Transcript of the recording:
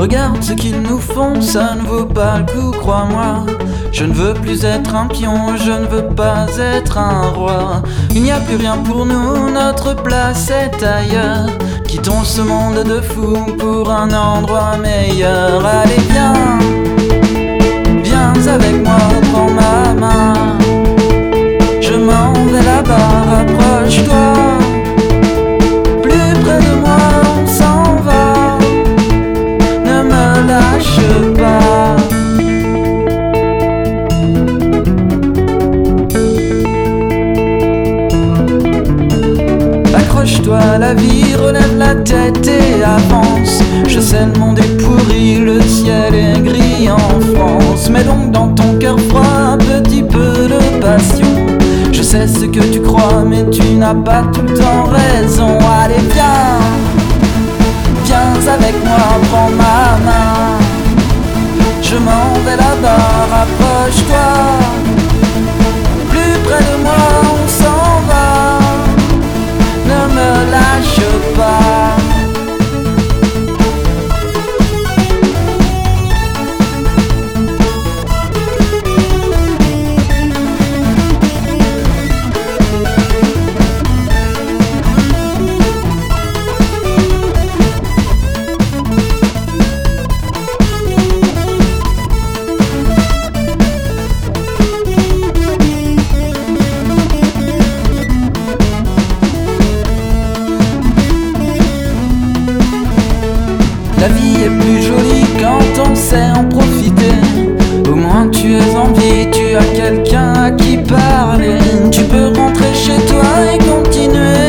Regarde ce qu'ils nous font, ça ne vaut pas le coup, crois-moi. Je ne veux plus être un pion, je ne veux pas être un roi. Il n'y a plus rien pour nous, notre place est ailleurs. Quittons ce monde de fous pour un endroit meilleur. Allez viens, viens avec moi, prends ma main. Je m'en vais là-bas, rapproche-toi. Plus près de moi, on s'en va. Ne me lâche pas. Accroche-toi à la vie, relève la tête et avance. Je sais le monde est pourri, le ciel est gris en France. Mets donc dans ton cœur froid un petit peu de passion. Je sais ce que tu crois mais tu n'as pas tout le temps raison. Allez viens, viens avec moi, prends ma main. Je m'en vais là-bas, rapproche-toi. Plus près de moi, on s'en va. Ne me lâche pas. La vie est plus jolie quand on sait en profiter. Au moins tu es en vie, tu as quelqu'un à qui parler. Tu peux rentrer chez toi et continuer